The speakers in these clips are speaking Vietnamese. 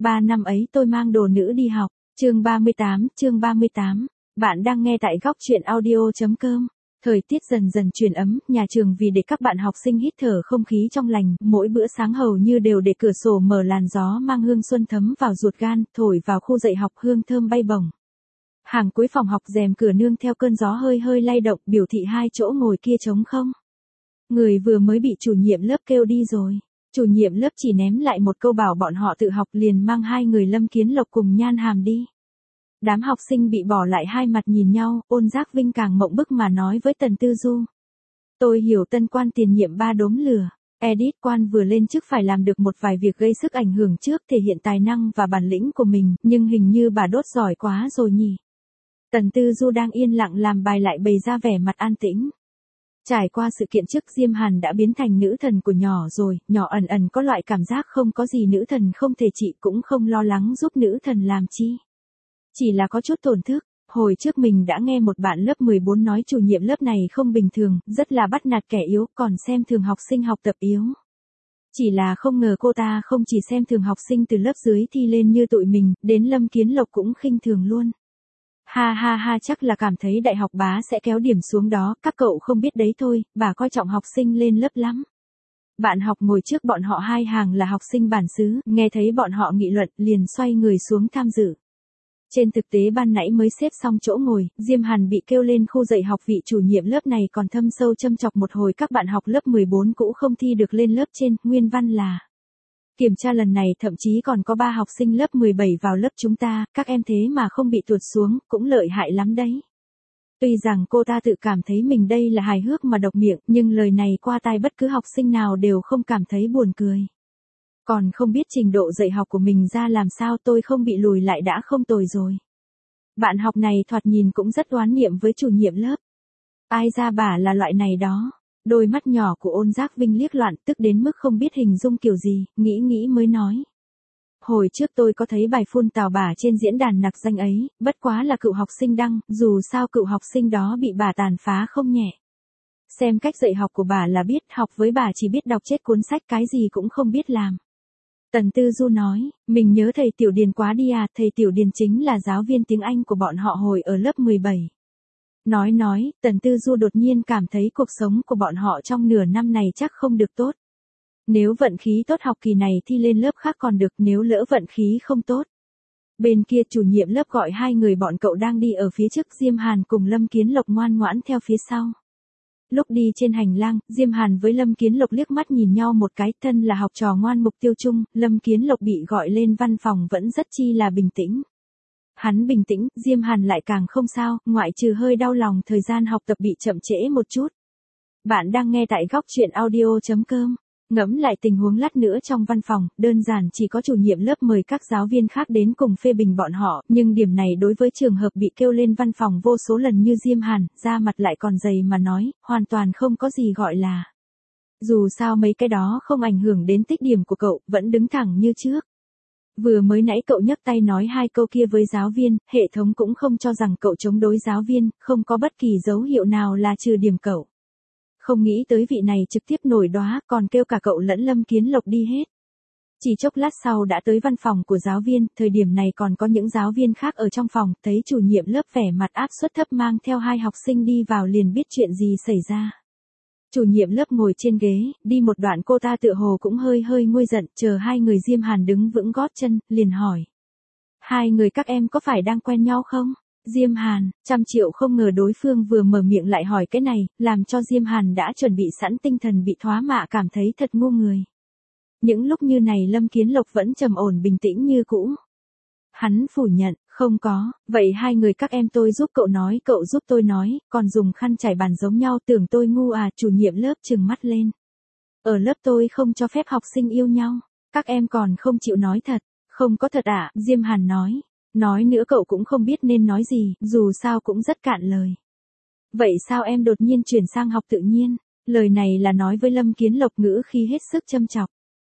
3 năm ấy tôi mang đồ nữ đi học. Chương 38. Bạn đang nghe tại góc truyện audio.com. Thời tiết dần dần chuyển ấm, nhà trường vì để các bạn học sinh hít thở không khí trong lành, mỗi bữa sáng hầu như đều để cửa sổ mở làn gió mang hương xuân thấm vào ruột gan, thổi vào khu dạy học hương thơm bay bổng. Hàng cuối phòng học rèm cửa nương theo cơn gió hơi hơi lay động, biểu thị hai chỗ ngồi kia trống không. Người vừa mới bị chủ nhiệm lớp kêu đi rồi. Chủ nhiệm lớp chỉ ném lại một câu bảo bọn họ tự học, liền mang hai người Lâm Kiến Lộc cùng Nhan Hàm đi. Đám học sinh bị bỏ lại hai mặt nhìn nhau, Ôn Giác Vinh càng mộng bức mà nói với Tần Tư Du. Tôi hiểu tân quan tiền nhiệm 3 đốm lửa. Edit quan vừa lên chức phải làm được một vài việc gây sức ảnh hưởng trước, thể hiện tài năng và bản lĩnh của mình, nhưng hình như bà đốt giỏi quá rồi nhỉ. Tần Tư Du đang yên lặng làm bài lại bày ra vẻ mặt an tĩnh. Trải qua sự kiện trước, Diêm Hàn đã biến thành nữ thần của nhỏ rồi, nhỏ ẩn ẩn có loại cảm giác không có gì nữ thần không thể trị, cũng không lo lắng giúp nữ thần làm chi. Chỉ là có chút tổn thức. Hồi trước mình đã nghe một bạn lớp 14 nói chủ nhiệm lớp này không bình thường, rất là bắt nạt kẻ yếu, còn xem thường học sinh học tập yếu. Chỉ là không ngờ cô ta không chỉ xem thường học sinh từ lớp dưới thi lên như tụi mình, đến Lâm Kiến Lộc cũng khinh thường luôn. Ha ha ha, chắc là cảm thấy đại học bá sẽ kéo điểm xuống đó, các cậu không biết đấy thôi, bà coi trọng học sinh lên lớp lắm. Bạn học ngồi trước bọn họ hai hàng là học sinh bản xứ, nghe thấy bọn họ nghị luận, liền xoay người xuống tham dự. Trên thực tế ban nãy mới xếp xong chỗ ngồi, Diêm Hàn bị kêu lên khu dạy học, vị chủ nhiệm lớp này còn thâm sâu châm chọc một hồi các bạn học lớp 14 cũ không thi được lên lớp trên, nguyên văn là. Kiểm tra lần này thậm chí còn có 3 học sinh lớp 17 vào lớp chúng ta, các em thế mà không bị tụt xuống, cũng lợi hại lắm đấy. Tuy rằng cô ta tự cảm thấy mình đây là hài hước mà độc miệng, nhưng lời này qua tai bất cứ học sinh nào đều không cảm thấy buồn cười. Còn không biết trình độ dạy học của mình ra làm sao, tôi không bị lùi lại đã không tồi rồi. Bạn học này thoạt nhìn cũng rất oán niệm với chủ nhiệm lớp. Ai ra bà là loại này đó. Đôi mắt nhỏ của Ôn Giác Vinh liếc loạn, tức đến mức không biết hình dung kiểu gì, nghĩ mới nói. Hồi trước tôi có thấy bài phun tào bà trên diễn đàn nặc danh ấy, bất quá là cựu học sinh đăng, dù sao cựu học sinh đó bị bà tàn phá không nhẹ. Xem cách dạy học của bà là biết, học với bà chỉ biết đọc chết cuốn sách, cái gì cũng không biết làm. Tần Tư Du nói, mình nhớ thầy Tiểu Điền quá đi à, thầy Tiểu Điền chính là giáo viên tiếng Anh của bọn họ hồi ở lớp 17. Nói, Tần Tư Du đột nhiên cảm thấy cuộc sống của bọn họ trong nửa năm này chắc không được tốt. Nếu vận khí tốt học kỳ này thi lên lớp khác còn được, nếu lỡ vận khí không tốt. Bên kia chủ nhiệm lớp gọi hai người bọn cậu đang đi ở phía trước, Diêm Hàn cùng Lâm Kiến Lộc ngoan ngoãn theo phía sau. Lúc đi trên hành lang, Diêm Hàn với Lâm Kiến Lộc liếc mắt nhìn nhau một cái, thân là học trò ngoan mục tiêu chung, Lâm Kiến Lộc bị gọi lên văn phòng vẫn rất chi là bình tĩnh. Hắn bình tĩnh, Diêm Hàn lại càng không sao, ngoại trừ hơi đau lòng thời gian học tập bị chậm trễ một chút. Bạn đang nghe tại góc truyện audio.com. Ngẫm lại tình huống lát nữa trong văn phòng, đơn giản chỉ có chủ nhiệm lớp mời các giáo viên khác đến cùng phê bình bọn họ, nhưng điểm này đối với trường hợp bị kêu lên văn phòng vô số lần như Diêm Hàn, da mặt lại còn dày mà nói, hoàn toàn không có gì gọi là. Dù sao mấy cái đó không ảnh hưởng đến tích điểm của cậu, vẫn đứng thẳng như trước. Vừa mới nãy cậu nhấc tay nói hai câu kia với giáo viên, hệ thống cũng không cho rằng cậu chống đối giáo viên, không có bất kỳ dấu hiệu nào là trừ điểm cậu. Không nghĩ tới vị này trực tiếp nổi đoá, còn kêu cả cậu lẫn Lâm Kiến Lộc đi hết. Chỉ chốc lát sau đã tới văn phòng của giáo viên, thời điểm này còn có những giáo viên khác ở trong phòng, thấy chủ nhiệm lớp vẻ mặt áp suất thấp mang theo hai học sinh đi vào liền biết chuyện gì xảy ra. Chủ nhiệm lớp ngồi trên ghế, đi một đoạn cô ta tựa hồ cũng hơi nguôi giận, chờ hai người Diêm Hàn đứng vững gót chân, liền hỏi. Hai người các em có phải đang quen nhau không? Diêm Hàn, 100.000.000 không ngờ đối phương vừa mở miệng lại hỏi cái này, làm cho Diêm Hàn đã chuẩn bị sẵn tinh thần bị thoá mạ cảm thấy thật ngu người. Những lúc như này Lâm Kiến Lộc vẫn trầm ổn bình tĩnh như cũ. Hắn phủ nhận, không có, vậy hai người các em tôi giúp cậu nói, cậu giúp tôi nói, còn dùng khăn trải bàn giống nhau, tưởng tôi ngu à, chủ nhiệm lớp trừng mắt lên. Ở lớp tôi không cho phép học sinh yêu nhau, các em còn không chịu nói thật, không có thật à, Diêm Hàn nói. Nói nữa cậu cũng không biết nên nói gì, dù sao cũng rất cạn lời. Vậy sao em đột nhiên chuyển sang học tự nhiên? Lời này là nói với Lâm Kiến Lộc ngữ khi hết sức châm chọc.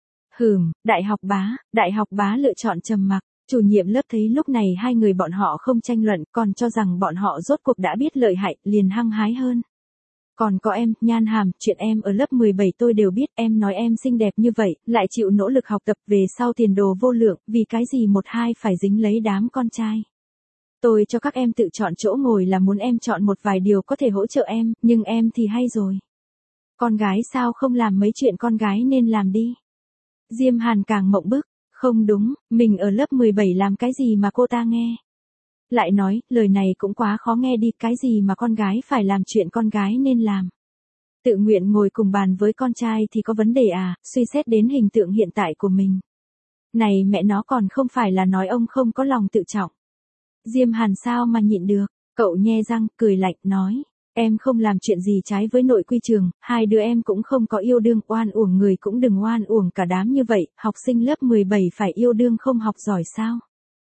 Đại học bá lựa chọn trầm mặc. Chủ nhiệm lớp thấy lúc này hai người bọn họ không tranh luận, còn cho rằng bọn họ rốt cuộc đã biết lợi hại, liền hăng hái hơn. Còn có em, Nhan Hàm, chuyện em ở lớp 17 tôi đều biết, em nói em xinh đẹp như vậy, lại chịu nỗ lực học tập về sau tiền đồ vô lượng, vì cái gì một hai phải dính lấy đám con trai. Tôi cho các em tự chọn chỗ ngồi là muốn em chọn một vài điều có thể hỗ trợ em, nhưng em thì hay rồi. Con gái sao không làm mấy chuyện con gái nên làm đi. Diêm Hàn càng mộng bức, không đúng, mình ở lớp 17 làm cái gì mà cô ta nghe. Lại nói, lời này cũng quá khó nghe đi, cái gì mà con gái phải làm chuyện con gái nên làm. Tự nguyện ngồi cùng bàn với con trai thì có vấn đề à, suy xét đến hình tượng hiện tại của mình. Này mẹ nó còn không phải là nói ông không có lòng tự trọng. Diêm Hàn sao mà nhịn được, cậu nhe răng, cười lạnh, nói. Em không làm chuyện gì trái với nội quy trường, hai đứa em cũng không có yêu đương, oan uổng người cũng đừng oan uổng cả đám như vậy, học sinh lớp 17 phải yêu đương không học giỏi sao?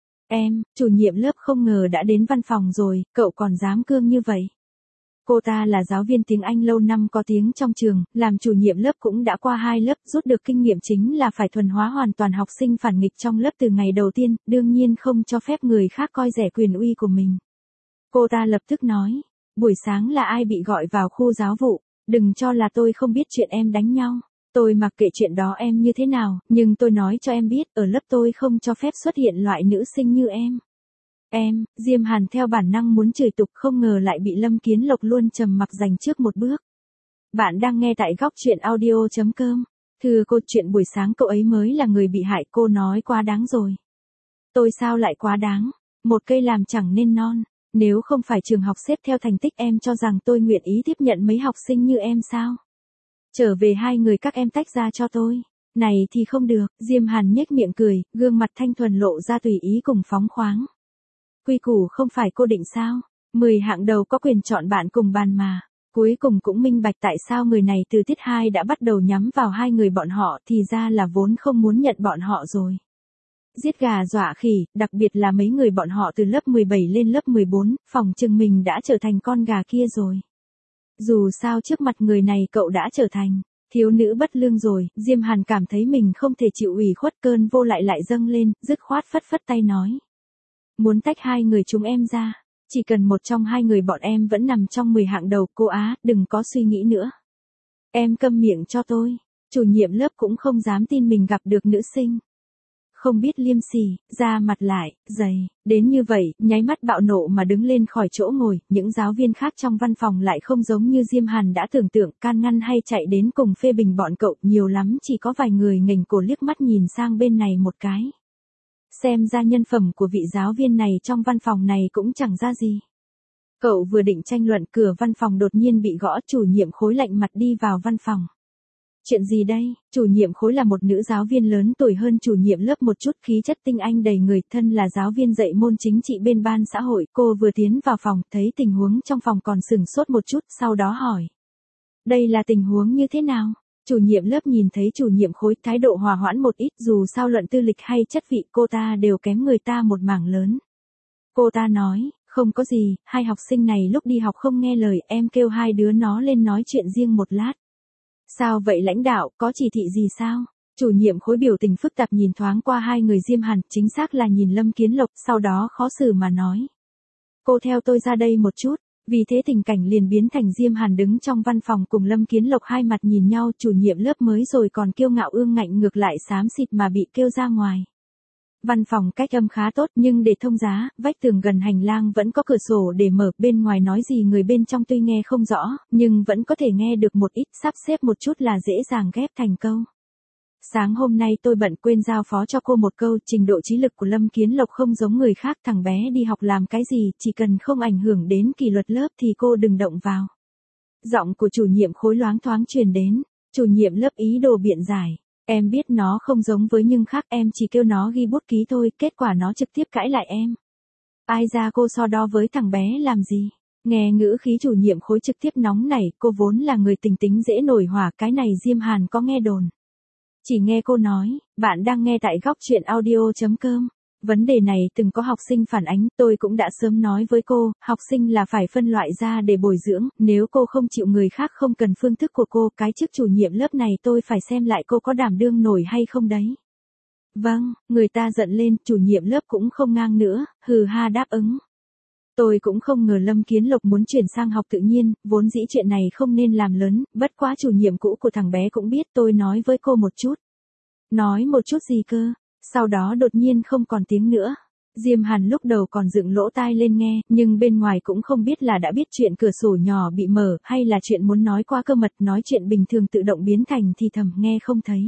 Em, chủ nhiệm lớp không ngờ đã đến văn phòng rồi, cậu còn dám cương như vậy. Cô ta là giáo viên tiếng Anh lâu năm có tiếng trong trường, làm chủ nhiệm lớp cũng đã qua 2 lớp, rút được kinh nghiệm chính là phải thuần hóa hoàn toàn học sinh phản nghịch trong lớp từ ngày đầu tiên, đương nhiên không cho phép người khác coi rẻ quyền uy của mình. Cô ta lập tức nói, buổi sáng là ai bị gọi vào khu giáo vụ, đừng cho là tôi không biết chuyện em đánh nhau. Tôi mặc kệ chuyện đó em như thế nào, nhưng tôi nói cho em biết, ở lớp tôi không cho phép xuất hiện loại nữ sinh như em. Em, Diêm Hàn theo bản năng muốn chửi tục, không ngờ lại bị Lâm Kiến Lộc luôn trầm mặc giành trước một bước. Bạn đang nghe tại góc truyện audio.com. Thưa cô, chuyện buổi sáng cậu ấy mới là người bị hại, cô nói quá đáng rồi. Tôi sao lại quá đáng, một cây làm chẳng nên non. Nếu không phải trường học xếp theo thành tích, em cho rằng tôi nguyện ý tiếp nhận mấy học sinh như em sao? Trở về hai người các em tách ra cho tôi. Này thì không được, Diêm Hàn nhếch miệng cười, gương mặt thanh thuần lộ ra tùy ý cùng phóng khoáng. Quy củ không phải cô định sao? 10 hạng đầu có quyền chọn bạn cùng bàn mà. Cuối cùng cũng minh bạch tại sao người này từ tiết 2 đã bắt đầu nhắm vào hai người bọn họ, thì ra là vốn không muốn nhận bọn họ rồi. Giết gà dọa khỉ, đặc biệt là mấy người bọn họ từ lớp 17 lên lớp 14, phòng chừng mình đã trở thành con gà kia rồi. Dù sao trước mặt người này cậu đã trở thành thiếu nữ bất lương rồi, Diêm Hàn cảm thấy mình không thể chịu ủy khuất, cơn vô lại lại dâng lên, dứt khoát phất phất tay nói. Muốn tách hai người chúng em ra, chỉ cần một trong hai người bọn em vẫn nằm trong 10 hạng đầu, cô Á, đừng có suy nghĩ nữa. Em câm miệng cho tôi, chủ nhiệm lớp cũng không dám tin mình gặp được nữ sinh. Không biết liêm sỉ, ra mặt lại, dày, đến như vậy, nháy mắt bạo nộ mà đứng lên khỏi chỗ ngồi, những giáo viên khác trong văn phòng lại không giống như Diêm Hàn đã tưởng tượng, can ngăn hay chạy đến cùng phê bình bọn cậu, nhiều lắm chỉ có vài người nghềnh cổ liếc mắt nhìn sang bên này một cái. Xem ra nhân phẩm của vị giáo viên này trong văn phòng này cũng chẳng ra gì. Cậu vừa định tranh luận, cửa văn phòng đột nhiên bị gõ, chủ nhiệm khối lạnh mặt đi vào văn phòng. Chuyện gì đây? Chủ nhiệm khối là một nữ giáo viên lớn tuổi hơn chủ nhiệm lớp một chút, khí chất tinh anh đầy người, thân là giáo viên dạy môn chính trị bên ban xã hội. Cô vừa tiến vào phòng, thấy tình huống trong phòng còn sửng sốt một chút, sau đó hỏi. Đây là tình huống như thế nào? Chủ nhiệm lớp nhìn thấy chủ nhiệm khối thái độ hòa hoãn một ít, dù sao luận tư lịch hay chất vị cô ta đều kém người ta một mảng lớn. Cô ta nói, không có gì, hai học sinh này lúc đi học không nghe lời, em kêu hai đứa nó lên nói chuyện riêng một lát. Sao vậy lãnh đạo, có chỉ thị gì sao? Chủ nhiệm khối biểu tình phức tạp nhìn thoáng qua hai người Diêm Hàn, chính xác là nhìn Lâm Kiến Lộc, sau đó khó xử mà nói. Cô theo tôi ra đây một chút. Vì thế tình cảnh liền biến thành Diêm Hàn đứng trong văn phòng cùng Lâm Kiến Lộc hai mặt nhìn nhau, chủ nhiệm lớp mới rồi còn kiêu ngạo ương ngạnh ngược lại xám xịt mà bị kêu ra ngoài. Văn phòng cách âm khá tốt, nhưng để thông giá, vách tường gần hành lang vẫn có cửa sổ để mở, bên ngoài nói gì người bên trong tuy nghe không rõ, nhưng vẫn có thể nghe được một ít, sắp xếp một chút là dễ dàng ghép thành câu. Sáng hôm nay tôi bận quên giao phó cho cô một câu, trình độ trí lực của Lâm Kiến Lộc không giống người khác, thằng bé đi học làm cái gì, chỉ cần không ảnh hưởng đến kỷ luật lớp thì cô đừng động vào. Giọng của chủ nhiệm khối loáng thoáng truyền đến, chủ nhiệm lớp ý đồ biện giải. Em biết nó không giống với nhưng khác, em chỉ kêu nó ghi bút ký thôi, kết quả nó trực tiếp cãi lại em. Ai ra cô so đo với thằng bé làm gì? Nghe ngữ khí chủ nhiệm khối trực tiếp nóng nảy, cô vốn là người tình tính dễ nổi hỏa, cái này Diêm Hàn có nghe đồn. Chỉ nghe cô nói, bạn đang nghe tại góc truyện audio.com. Vấn đề này từng có học sinh phản ánh, tôi cũng đã sớm nói với cô, học sinh là phải phân loại ra để bồi dưỡng, nếu cô không chịu người khác không cần phương thức của cô, cái chức chủ nhiệm lớp này tôi phải xem lại cô có đảm đương nổi hay không đấy. Vâng, người ta giận lên, chủ nhiệm lớp cũng không ngang nữa, hừ ha đáp ứng. Tôi cũng không ngờ Lâm Kiến Lộc muốn chuyển sang học tự nhiên, vốn dĩ chuyện này không nên làm lớn, bất quá chủ nhiệm cũ của thằng bé cũng biết tôi nói với cô một chút. Nói một chút gì cơ, sau đó đột nhiên không còn tiếng nữa. Diêm Hàn lúc đầu còn dựng lỗ tai lên nghe, nhưng bên ngoài cũng không biết là đã biết chuyện cửa sổ nhỏ bị mở, hay là chuyện muốn nói qua cơ mật, nói chuyện bình thường tự động biến thành thì thầm nghe không thấy.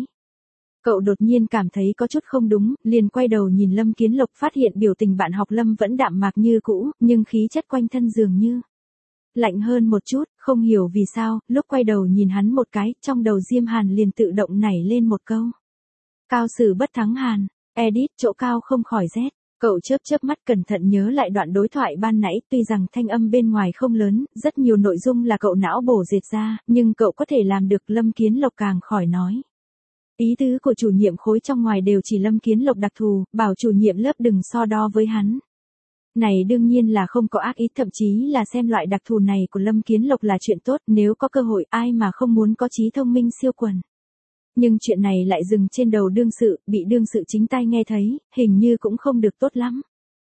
Cậu đột nhiên cảm thấy có chút không đúng, liền quay đầu nhìn Lâm Kiến Lộc, phát hiện biểu tình bạn học Lâm vẫn đạm mạc như cũ, nhưng khí chất quanh thân dường như lạnh hơn một chút, không hiểu vì sao, lúc quay đầu nhìn hắn một cái, trong đầu Diêm Hàn liền tự động nảy lên một câu. Cao sử bất thắng Hàn, edit chỗ cao không khỏi rét. Cậu chớp chớp mắt cẩn thận nhớ lại đoạn đối thoại ban nãy, tuy rằng thanh âm bên ngoài không lớn, rất nhiều nội dung là cậu não bổ dệt ra, nhưng cậu có thể làm được. Lâm Kiến Lộc càng khỏi nói. Ý tứ của chủ nhiệm khối trong ngoài đều chỉ Lâm Kiến Lộc đặc thù, bảo chủ nhiệm lớp đừng so đo với hắn. Này đương nhiên là không có ác ý, thậm chí là xem loại đặc thù này của Lâm Kiến Lộc là chuyện tốt, nếu có cơ hội ai mà không muốn có trí thông minh siêu quần. Nhưng chuyện này lại dừng trên đầu đương sự, bị đương sự chính tai nghe thấy, hình như cũng không được tốt lắm.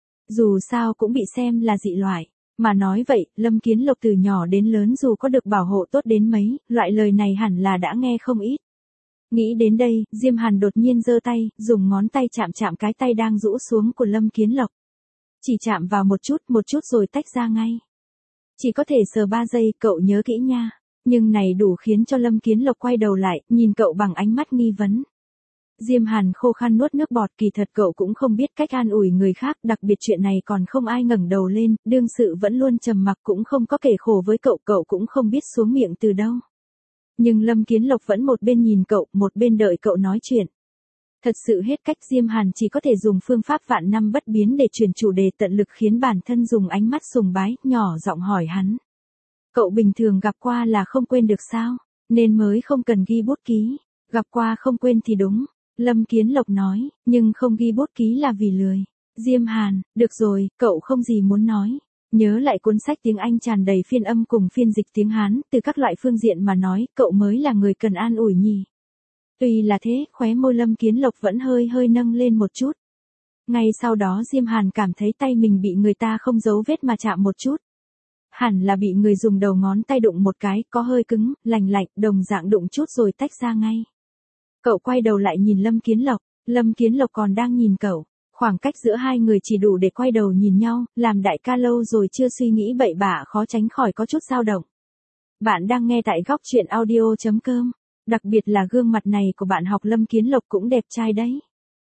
Dù sao cũng bị xem là dị loại. Mà nói vậy, Lâm Kiến Lộc từ nhỏ đến lớn dù có được bảo hộ tốt đến mấy, loại lời này hẳn là đã nghe không ít. Nghĩ đến đây, Diêm Hàn đột nhiên giơ tay, dùng ngón tay chạm chạm cái tay đang rũ xuống của Lâm Kiến Lộc. Chỉ chạm vào một chút rồi tách ra ngay. Chỉ có thể sờ 3 giây, cậu nhớ kỹ nha. Nhưng này đủ khiến cho Lâm Kiến Lộc quay đầu lại, nhìn cậu bằng ánh mắt nghi vấn. Diêm Hàn khô khan nuốt nước bọt, kỳ thật cậu cũng không biết cách an ủi người khác, đặc biệt chuyện này còn không ai ngẩng đầu lên, đương sự vẫn luôn trầm mặc cũng không có kể khổ với cậu, cậu cũng không biết xuống miệng từ đâu. Nhưng Lâm Kiến Lộc vẫn một bên nhìn cậu, một bên đợi cậu nói chuyện. Thật sự hết cách, Diêm Hàn chỉ có thể dùng phương pháp vạn năm bất biến để chuyển chủ đề, tận lực khiến bản thân dùng ánh mắt sùng bái, nhỏ giọng hỏi hắn. Cậu bình thường gặp qua là không quên được sao, nên mới không cần ghi bút ký. Gặp qua không quên thì đúng, Lâm Kiến Lộc nói, nhưng không ghi bút ký là vì lười. Diêm Hàn, được rồi, cậu không gì muốn nói. Nhớ lại cuốn sách tiếng Anh tràn đầy phiên âm cùng phiên dịch tiếng Hán, từ các loại phương diện mà nói, cậu mới là người cần an ủi nhỉ. Tuy là thế, khóe môi Lâm Kiến Lộc vẫn hơi hơi nâng lên một chút. Ngay sau đó Diêm Hàn cảm thấy tay mình bị người ta không giấu vết mà chạm một chút. Hẳn là bị người dùng đầu ngón tay đụng một cái, có hơi cứng, lành lạnh, đồng dạng đụng chút rồi tách ra ngay. Cậu quay đầu lại nhìn Lâm Kiến Lộc, Lâm Kiến Lộc còn đang nhìn cậu. Khoảng cách giữa hai người chỉ đủ để quay đầu nhìn nhau, làm đại ca lâu rồi chưa suy nghĩ bậy bạ, khó tránh khỏi có chút dao động. Bạn đang nghe tại góc truyện audio.com. Đặc biệt là gương mặt này của bạn học Lâm Kiến Lộc cũng đẹp trai đấy.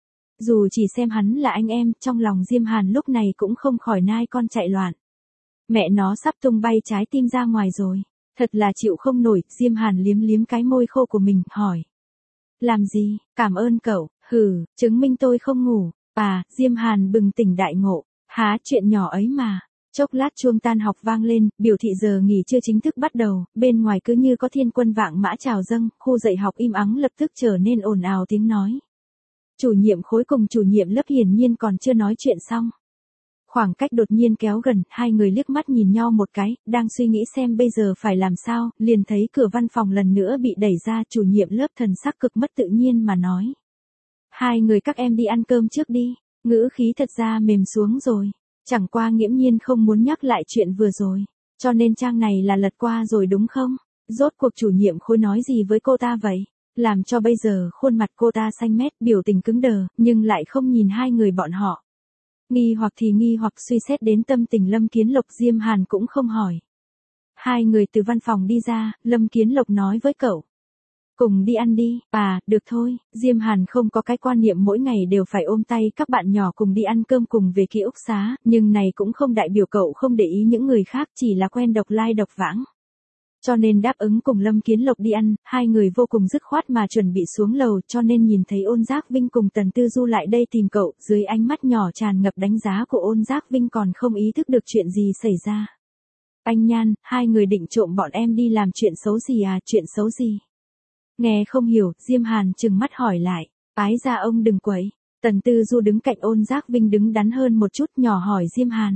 Dù chỉ xem hắn là anh em, trong lòng Diêm Hàn lúc này cũng không khỏi nai con chạy loạn. Mẹ nó sắp tung bay trái tim ra ngoài rồi. Thật là chịu không nổi, Diêm Hàn liếm liếm cái môi khô của mình, hỏi. Làm gì, cảm ơn cậu, chứng minh tôi không ngủ. Diêm Hàn bừng tỉnh đại ngộ. Há, chuyện nhỏ ấy mà. Chốc lát chuông tan học vang lên, biểu thị giờ nghỉ trưa chính thức bắt đầu, bên ngoài cứ như có thiên quân vạn mã chào dâng, khu dạy học im ắng lập tức trở nên ồn ào tiếng nói. Chủ nhiệm khối cùng chủ nhiệm lớp hiển nhiên còn chưa nói chuyện xong. Khoảng cách đột nhiên kéo gần, hai người liếc mắt nhìn nhau một cái, đang suy nghĩ xem bây giờ phải làm sao, liền thấy cửa văn phòng lần nữa bị đẩy ra, chủ nhiệm lớp thần sắc cực mất tự nhiên mà nói. Hai người các em đi ăn cơm trước đi, ngữ khí thật ra mềm xuống rồi. Chẳng qua nghiễm nhiên không muốn nhắc lại chuyện vừa rồi, cho nên trang này là lật qua rồi đúng không? Rốt cuộc chủ nhiệm khối nói gì với cô ta vậy? Làm cho bây giờ khuôn mặt cô ta xanh mét, biểu tình cứng đờ, nhưng lại không nhìn hai người bọn họ. Nghi hoặc thì nghi hoặc, suy xét đến tâm tình Lâm Kiến Lộc, Diêm Hàn cũng không hỏi. Hai người từ văn phòng đi ra, Lâm Kiến Lộc nói với cậu. Cùng đi ăn đi, được thôi, Diêm Hàn không có cái quan niệm mỗi ngày đều phải ôm tay các bạn nhỏ cùng đi ăn cơm cùng về ký ức xá, nhưng này cũng không đại biểu cậu không để ý những người khác, chỉ là quen độc lai độc vãng. Cho nên đáp ứng cùng Lâm Kiến Lộc đi ăn, hai người vô cùng dứt khoát mà chuẩn bị xuống lầu, cho nên nhìn thấy Ôn Giác Vinh cùng Tần Tư Du lại đây tìm cậu, dưới ánh mắt nhỏ tràn ngập đánh giá của Ôn Giác Vinh còn không ý thức được chuyện gì xảy ra. Anh Nhan, hai người định trộm bọn em đi làm chuyện xấu gì à, chuyện xấu gì? Nghe không hiểu, Diêm Hàn trừng mắt hỏi lại, ái ra ông đừng quấy. Tần Tư Du đứng cạnh Ôn Giác Vinh đứng đắn hơn một chút, nhỏ hỏi Diêm Hàn.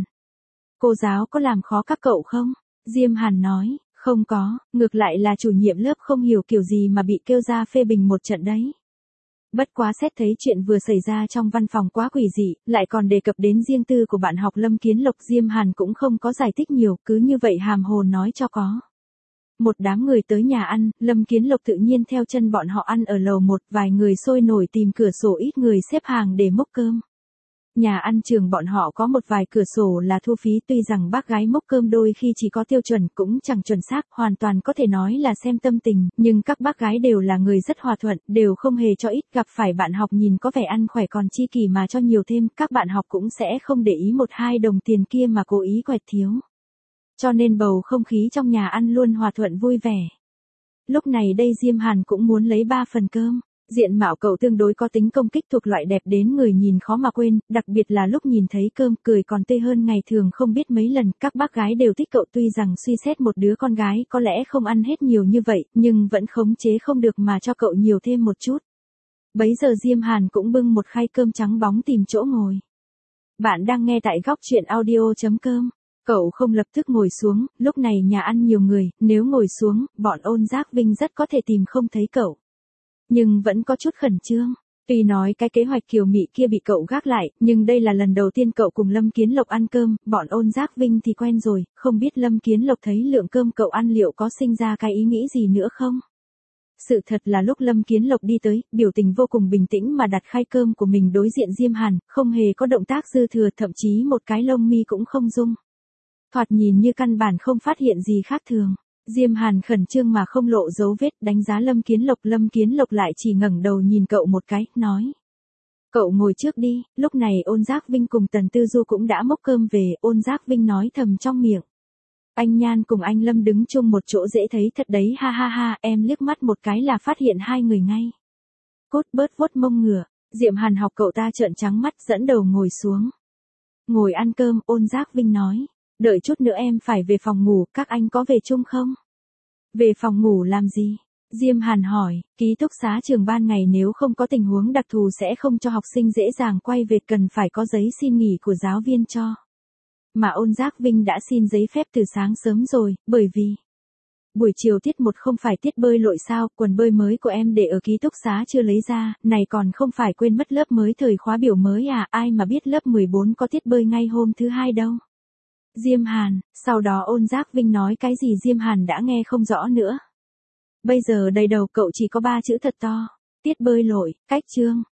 Cô giáo có làm khó các cậu không? Diêm Hàn nói, không có, ngược lại là chủ nhiệm lớp không hiểu kiểu gì mà bị kêu ra phê bình một trận đấy. Bất quá xét thấy chuyện vừa xảy ra trong văn phòng quá quỷ dị, lại còn đề cập đến riêng tư của bạn học Lâm Kiến Lộc, Diêm Hàn cũng không có giải thích nhiều, cứ như vậy hàm hồ nói cho có. Một đám người tới nhà ăn, Lâm Kiến Lộc tự nhiên theo chân bọn họ ăn ở lầu 1, vài người sôi nổi tìm cửa sổ, ít người xếp hàng để múc cơm. Nhà ăn trường bọn họ có một vài cửa sổ là thu phí, tuy rằng bác gái múc cơm đôi khi chỉ có tiêu chuẩn cũng chẳng chuẩn xác, hoàn toàn có thể nói là xem tâm tình, nhưng các bác gái đều là người rất hòa thuận, đều không hề cho ít, gặp phải bạn học nhìn có vẻ ăn khỏe còn chi kỷ mà cho nhiều thêm, các bạn học cũng sẽ không để ý 1-2 đồng tiền kia mà cố ý quẹt thiếu. Cho nên bầu không khí trong nhà ăn luôn hòa thuận vui vẻ. Lúc này đây Diêm Hàn cũng muốn lấy 3 phần cơm. Diện mạo cậu tương đối có tính công kích, thuộc loại đẹp đến người nhìn khó mà quên, đặc biệt là lúc nhìn thấy cơm, cười còn tươi hơn ngày thường không biết mấy lần. Các bác gái đều thích cậu, tuy rằng suy xét một đứa con gái có lẽ không ăn hết nhiều như vậy, nhưng vẫn khống chế không được mà cho cậu nhiều thêm một chút. Bấy giờ Diêm Hàn cũng bưng một khay cơm trắng bóng tìm chỗ ngồi. Bạn đang nghe tại góc truyện audio.com. Cậu không lập tức ngồi xuống, lúc này nhà ăn nhiều người, nếu ngồi xuống, bọn Ôn Giác Vinh rất có thể tìm không thấy cậu. Nhưng vẫn có chút khẩn trương. Tuy nói cái kế hoạch kiều mị kia bị cậu gác lại, nhưng đây là lần đầu tiên cậu cùng Lâm Kiến Lộc ăn cơm, bọn Ôn Giác Vinh thì quen rồi, không biết Lâm Kiến Lộc thấy lượng cơm cậu ăn liệu có sinh ra cái ý nghĩ gì nữa không? Sự thật là lúc Lâm Kiến Lộc đi tới, biểu tình vô cùng bình tĩnh mà đặt khay cơm của mình đối diện Diêm Hàn, không hề có động tác dư thừa, thậm chí một cái lông mi cũng không rung. Thoạt nhìn như căn bản không phát hiện gì khác thường. Diêm Hàn khẩn trương mà không lộ dấu vết, đánh giá Lâm Kiến Lộc lại chỉ ngẩng đầu nhìn cậu một cái, nói. Cậu ngồi trước đi. Lúc này Ôn Giác Vinh cùng Tần Tư Du cũng đã múc cơm về, Ôn Giác Vinh nói thầm trong miệng. Anh Nhan cùng anh Lâm đứng chung một chỗ dễ thấy thật đấy, ha ha ha, em liếc mắt một cái là phát hiện hai người ngay. Cốt bớt vuốt mông ngựa, Diệm Hàn học cậu ta trợn trắng mắt dẫn đầu ngồi xuống. Ngồi ăn cơm, Ôn Giác Vinh nói. Đợi chút nữa em phải về phòng ngủ, các anh có về chung không? Về phòng ngủ làm gì? Diêm Hàn hỏi, ký túc xá trường ban ngày nếu không có tình huống đặc thù sẽ không cho học sinh dễ dàng quay về, cần phải có giấy xin nghỉ của giáo viên cho. Mà Ôn Giác Vinh đã xin giấy phép từ sáng sớm rồi, bởi vì buổi chiều tiết 1 không phải tiết bơi lội sao, quần bơi mới của em để ở ký túc xá chưa lấy ra, này còn không phải quên mất lớp mới thời khóa biểu mới à, ai mà biết lớp 14 có tiết bơi ngay hôm thứ Hai đâu. Diêm Hàn, sau đó Ôn Giác Vinh nói cái gì Diêm Hàn đã nghe không rõ nữa. Bây giờ đầy đầu cậu chỉ có 3 chữ thật to, tiết bơi lội, cách chương.